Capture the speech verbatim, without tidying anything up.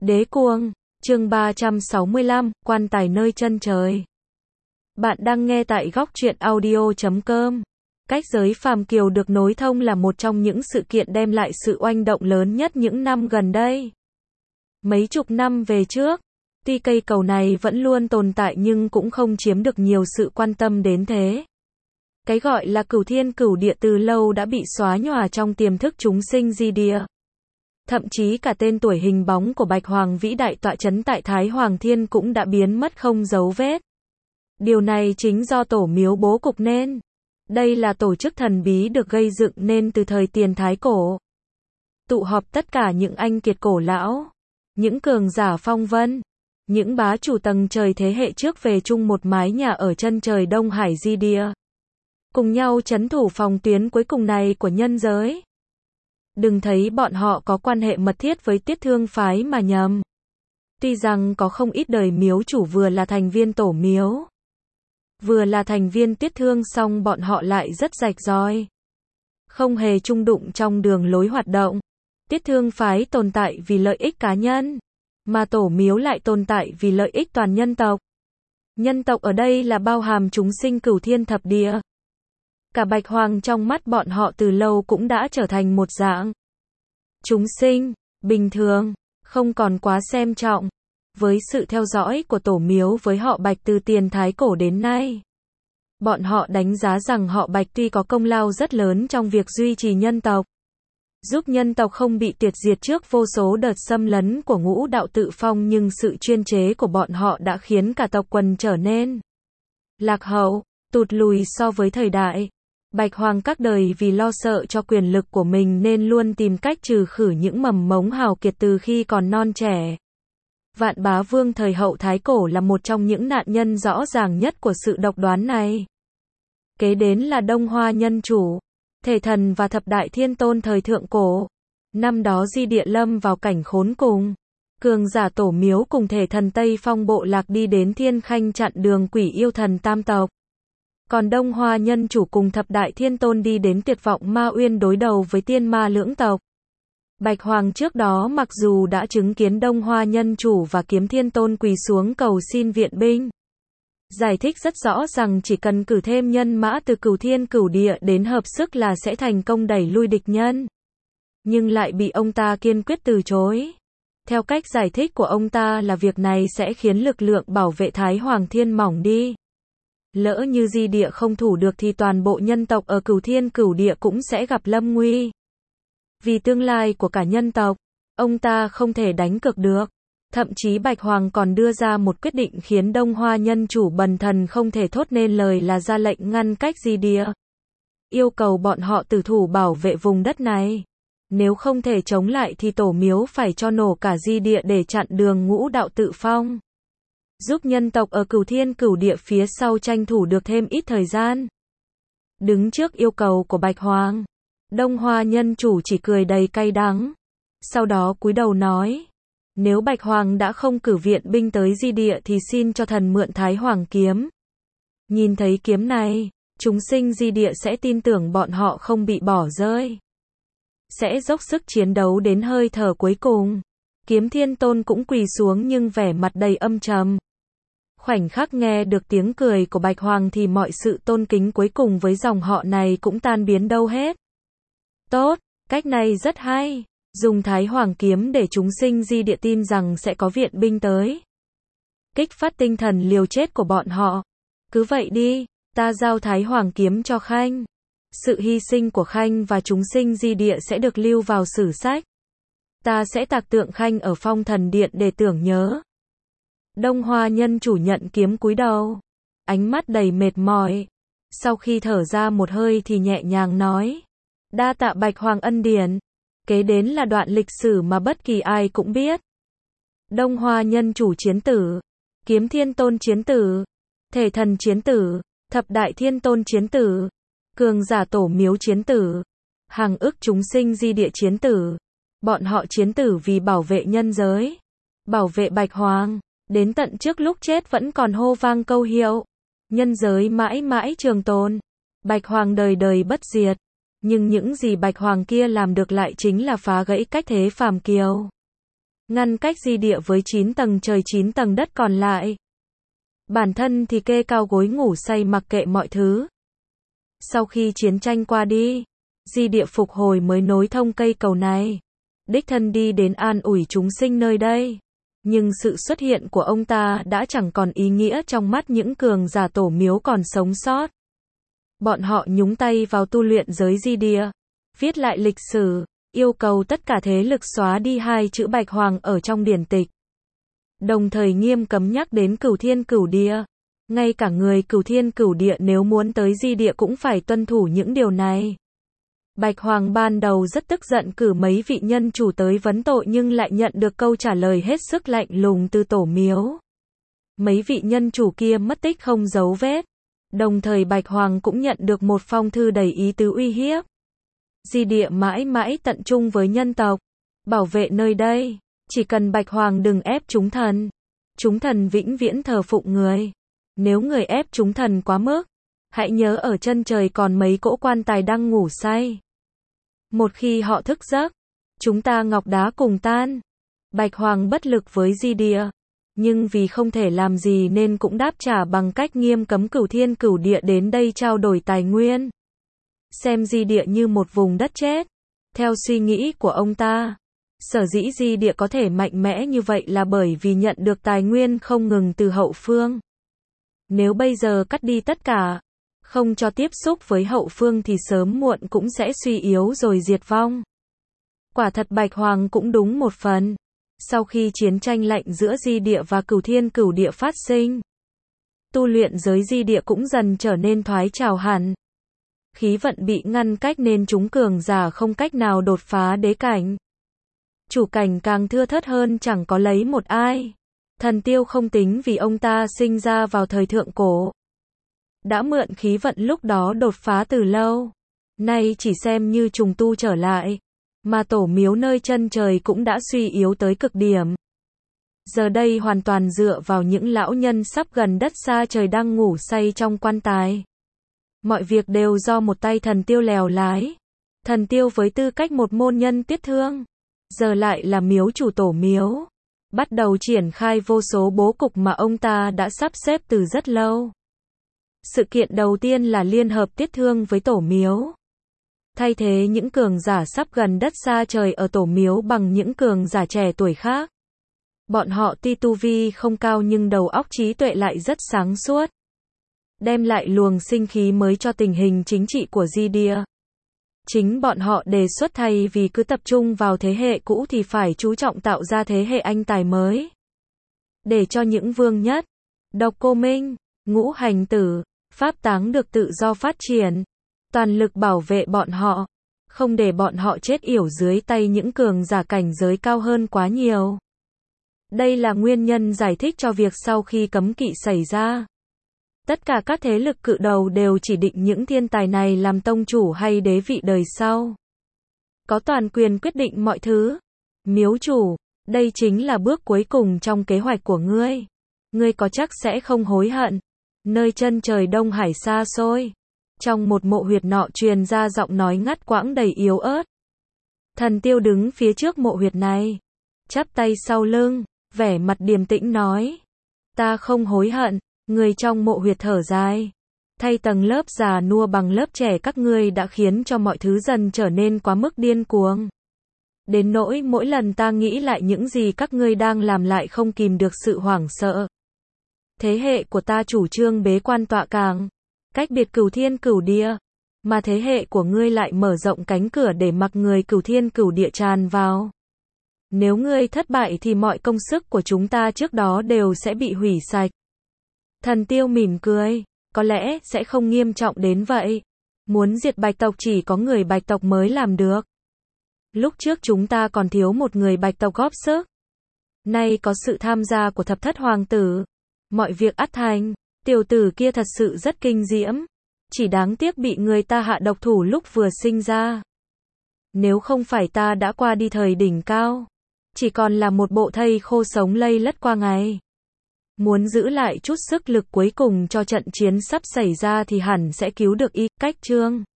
Đế Cuồng, chương ba trăm sáu mươi lăm, quan tài nơi chân trời. Bạn đang nghe tại góc truyện audio chấm com. Cách giới phàm kiều được nối thông là một trong những sự kiện đem lại sự oanh động lớn nhất những năm gần đây. Mấy chục năm về trước, tuy cây cầu này vẫn luôn tồn tại nhưng cũng không chiếm được nhiều sự quan tâm đến thế. Cái gọi là cửu thiên cửu địa từ lâu đã bị xóa nhòa trong tiềm thức chúng sinh di địa. Thậm chí cả tên tuổi hình bóng của Bạch Hoàng vĩ đại tọa chấn tại Thái Hoàng Thiên cũng đã biến mất không dấu vết. Điều này chính do tổ miếu bố cục nên. Đây là tổ chức thần bí được gây dựng nên từ thời tiền Thái cổ. Tụ họp tất cả những anh kiệt cổ lão, những cường giả phong vân, những bá chủ tầng trời thế hệ trước về chung một mái nhà ở chân trời Đông Hải di địa. Cùng nhau trấn thủ phòng tuyến cuối cùng này của nhân giới. Đừng thấy bọn họ có quan hệ mật thiết với Tiết Thương phái mà nhầm. Tuy rằng có không ít đời miếu chủ vừa là thành viên tổ miếu, vừa là thành viên Tiết Thương, song bọn họ lại rất rạch ròi, không hề chung đụng trong đường lối hoạt động. Tiết Thương phái tồn tại vì lợi ích cá nhân, mà tổ miếu lại tồn tại vì lợi ích toàn nhân tộc. Nhân tộc ở đây là bao hàm chúng sinh cửu thiên thập địa. Cả Bạch Hoàng trong mắt bọn họ từ lâu cũng đã trở thành một dạng chúng sinh bình thường, không còn quá xem trọng. Với sự theo dõi của tổ miếu với họ Bạch từ tiền Thái cổ đến nay, bọn họ đánh giá rằng họ Bạch tuy có công lao rất lớn trong việc duy trì nhân tộc, giúp nhân tộc không bị tuyệt diệt trước vô số đợt xâm lấn của ngũ đạo tự phong, nhưng sự chuyên chế của bọn họ đã khiến cả tộc quần trở nên lạc hậu, tụt lùi so với thời đại. Bạch Hoàng các đời vì lo sợ cho quyền lực của mình nên luôn tìm cách trừ khử những mầm mống hào kiệt từ khi còn non trẻ. Vạn Bá Vương thời hậu Thái cổ là một trong những nạn nhân rõ ràng nhất của sự độc đoán này. Kế đến là Đông Hoa Nhân Chủ, Thể Thần và Thập Đại Thiên Tôn thời thượng cổ. Năm đó di địa lâm vào cảnh khốn cùng. Cường giả tổ miếu cùng Thể Thần Tây Phong bộ lạc đi đến Thiên Khanh chặn đường quỷ yêu thần tam tộc. Còn Đông Hoa Nhân Chủ cùng Thập Đại Thiên Tôn đi đến Tuyệt Vọng Ma Uyên đối đầu với tiên ma lưỡng tộc. Bạch Hoàng trước đó mặc dù đã chứng kiến Đông Hoa Nhân Chủ và Kiếm Thiên Tôn quỳ xuống cầu xin viện binh, giải thích rất rõ rằng chỉ cần cử thêm nhân mã từ cửu thiên cửu địa đến hợp sức là sẽ thành công đẩy lui địch nhân. Nhưng lại bị ông ta kiên quyết từ chối. Theo cách giải thích của ông ta là việc này sẽ khiến lực lượng bảo vệ Thái Hoàng Thiên mỏng đi. Lỡ như di địa không thủ được thì toàn bộ nhân tộc ở cửu thiên cửu địa cũng sẽ gặp lâm nguy. Vì tương lai của cả nhân tộc, ông ta không thể đánh cược được. Thậm chí Bạch Hoàng còn đưa ra một quyết định khiến Đông Hoa Nhân Chủ bần thần không thể thốt nên lời, là ra lệnh ngăn cách di địa. Yêu cầu bọn họ tử thủ bảo vệ vùng đất này. Nếu không thể chống lại thì tổ miếu phải cho nổ cả di địa để chặn đường ngũ đạo tự phong. Giúp nhân tộc ở cửu thiên cửu địa phía sau tranh thủ được thêm ít thời gian. Đứng trước yêu cầu của Bạch Hoàng, Đông Hoa Nhân Chủ chỉ cười đầy cay đắng. Sau đó cúi đầu nói, nếu Bạch Hoàng đã không cử viện binh tới di địa thì xin cho thần mượn Thái Hoàng kiếm. Nhìn thấy kiếm này, chúng sinh di địa sẽ tin tưởng bọn họ không bị bỏ rơi, sẽ dốc sức chiến đấu đến hơi thở cuối cùng. Kiếm Thiên Tôn cũng quỳ xuống nhưng vẻ mặt đầy âm trầm. Khoảnh khắc nghe được tiếng cười của Bạch Hoàng thì mọi sự tôn kính cuối cùng với dòng họ này cũng tan biến đâu hết. Tốt, cách này rất hay. Dùng Thái Hoàng kiếm để chúng sinh di địa tin rằng sẽ có viện binh tới. Kích phát tinh thần liều chết của bọn họ. Cứ vậy đi, ta giao Thái Hoàng kiếm cho Khanh. Sự hy sinh của Khanh và chúng sinh di địa sẽ được lưu vào sử sách. Ta sẽ tạc tượng Khanh ở Phong Thần Điện để tưởng nhớ. Đông Hoa Nhân Chủ nhận kiếm cúi đầu, ánh mắt đầy mệt mỏi. Sau khi thở ra một hơi thì nhẹ nhàng nói, đa tạ Bạch Hoàng ân điển. Kế đến là đoạn lịch sử mà bất kỳ ai cũng biết. Đông Hoa Nhân Chủ chiến tử, Kiếm Thiên Tôn chiến tử, Thể Thần chiến tử, Thập Đại Thiên Tôn chiến tử, cường giả tổ miếu chiến tử, hàng ức chúng sinh di địa chiến tử. Bọn họ chiến tử vì bảo vệ nhân giới, bảo vệ Bạch Hoàng, đến tận trước lúc chết vẫn còn hô vang câu hiệu, nhân giới mãi mãi trường tồn, Bạch Hoàng đời đời bất diệt. Nhưng những gì Bạch Hoàng kia làm được lại chính là phá gãy cách thế phàm kiều. ngăn cách di địa với chín tầng trời chín tầng đất còn lại. Bản thân thì kê cao gối ngủ say mặc kệ mọi thứ. Sau khi chiến tranh qua đi, di địa phục hồi mới nối thông cây cầu này. Đích thân đi đến an ủi chúng sinh nơi đây. Nhưng sự xuất hiện của ông ta đã chẳng còn ý nghĩa trong mắt những cường giả tổ miếu còn sống sót. Bọn họ nhúng tay vào tu luyện giới di địa, viết lại lịch sử, yêu cầu tất cả thế lực xóa đi hai chữ Bạch Hoàng ở trong điển tịch. Đồng thời nghiêm cấm nhắc đến Cửu Thiên Cửu Địa. Ngay cả người Cửu Thiên Cửu Địa nếu muốn tới di địa cũng phải tuân thủ những điều này. Bạch Hoàng ban đầu rất tức giận cử mấy vị nhân chủ tới vấn tội nhưng lại nhận được câu trả lời hết sức lạnh lùng từ tổ miếu. Mấy vị nhân chủ kia mất tích không dấu vết. Đồng thời Bạch Hoàng cũng nhận được một phong thư đầy ý tứ uy hiếp. Di địa mãi mãi tận trung với nhân tộc, bảo vệ nơi đây, chỉ cần Bạch Hoàng đừng ép chúng thần. Chúng thần vĩnh viễn thờ phụng người. Nếu người ép chúng thần quá mức, hãy nhớ ở chân trời còn mấy cỗ quan tài đang ngủ say. Một khi họ thức giấc, chúng ta ngọc đá cùng tan. Bạch Hoàng bất lực với di địa, nhưng vì không thể làm gì nên cũng đáp trả bằng cách nghiêm cấm Cửu Thiên Cửu Địa đến đây trao đổi tài nguyên. Xem di địa như một vùng đất chết. Theo suy nghĩ của ông ta, sở dĩ di địa có thể mạnh mẽ như vậy là bởi vì nhận được tài nguyên không ngừng từ hậu phương. Nếu bây giờ cắt đi tất cả, không cho tiếp xúc với hậu phương thì sớm muộn cũng sẽ suy yếu rồi diệt vong. Quả thật Bạch Hoàng cũng đúng một phần. Sau khi chiến tranh lạnh giữa di địa và Cửu Thiên Cửu Địa phát sinh, tu luyện giới di địa cũng dần trở nên thoái trào hẳn. Khí vận bị ngăn cách nên chúng cường giả không cách nào đột phá đế cảnh. Chủ cảnh càng thưa thớt hơn chẳng có lấy một ai. Thần Tiêu không tính vì ông ta sinh ra vào thời thượng cổ. Đã mượn khí vận lúc đó đột phá từ lâu. Nay chỉ xem như trùng tu trở lại. Mà tổ miếu nơi chân trời cũng đã suy yếu tới cực điểm. Giờ đây hoàn toàn dựa vào những lão nhân sắp gần đất xa trời đang ngủ say trong quan tài. Mọi việc đều do một tay Thần Tiêu lèo lái. Thần Tiêu với tư cách một môn nhân tiết thương, giờ lại là miếu chủ tổ miếu. Bắt đầu triển khai vô số bố cục mà ông ta đã sắp xếp từ rất lâu. Sự kiện đầu tiên là liên hợp tiết thương với tổ miếu. Thay thế những cường giả sắp gần đất xa trời ở tổ miếu bằng những cường giả trẻ tuổi khác. Bọn họ tuy tu vi không cao nhưng đầu óc trí tuệ lại rất sáng suốt. Đem lại luồng sinh khí mới cho tình hình chính trị của di địa. Chính bọn họ đề xuất thay vì cứ tập trung vào thế hệ cũ thì phải chú trọng tạo ra thế hệ anh tài mới. Để cho những vương nhất, độc cô minh, ngũ hành tử, pháp táng được tự do phát triển. Toàn lực bảo vệ bọn họ. Không để bọn họ chết yểu dưới tay những cường giả cảnh giới cao hơn quá nhiều. Đây là nguyên nhân giải thích cho việc sau khi cấm kỵ xảy ra, tất cả các thế lực cự đầu đều chỉ định những thiên tài này làm tông chủ hay đế vị đời sau. Có toàn quyền quyết định mọi thứ. Miếu chủ, đây chính là bước cuối cùng trong kế hoạch của ngươi. Ngươi có chắc sẽ không hối hận. Nơi chân trời Đông Hải xa xôi, trong một mộ huyệt nọ truyền ra giọng nói ngắt quãng đầy yếu ớt. Thần Tiêu đứng phía trước mộ huyệt này, chắp tay sau lưng, vẻ mặt điềm tĩnh nói: ta không hối hận. Người trong mộ huyệt thở dài. Thay tầng lớp già nua bằng lớp trẻ các ngươi đã khiến cho mọi thứ dần trở nên quá mức điên cuồng. Đến nỗi mỗi lần ta nghĩ lại những gì các ngươi đang làm lại không kìm được sự hoảng sợ. Thế hệ của ta chủ trương bế quan tọa càng, cách biệt Cửu Thiên Cửu Địa, mà thế hệ của ngươi lại mở rộng cánh cửa để mặc người Cửu Thiên Cửu Địa tràn vào. Nếu ngươi thất bại thì mọi công sức của chúng ta trước đó đều sẽ bị hủy sạch. Thần Tiêu mỉm cười, có lẽ sẽ không nghiêm trọng đến vậy. Muốn diệt Bạch tộc chỉ có người Bạch tộc mới làm được. Lúc trước chúng ta còn thiếu một người Bạch tộc góp sức. Nay có sự tham gia của thập thất hoàng tử. Mọi việc ắt thành. Tiểu tử kia thật sự rất kinh diễm. Chỉ đáng tiếc bị người ta hạ độc thủ lúc vừa sinh ra. Nếu không phải ta đã qua đi thời đỉnh cao, chỉ còn là một bộ thây khô sống lây lất qua ngày. Muốn giữ lại chút sức lực cuối cùng cho trận chiến sắp xảy ra thì hẳn sẽ cứu được y. Cách chương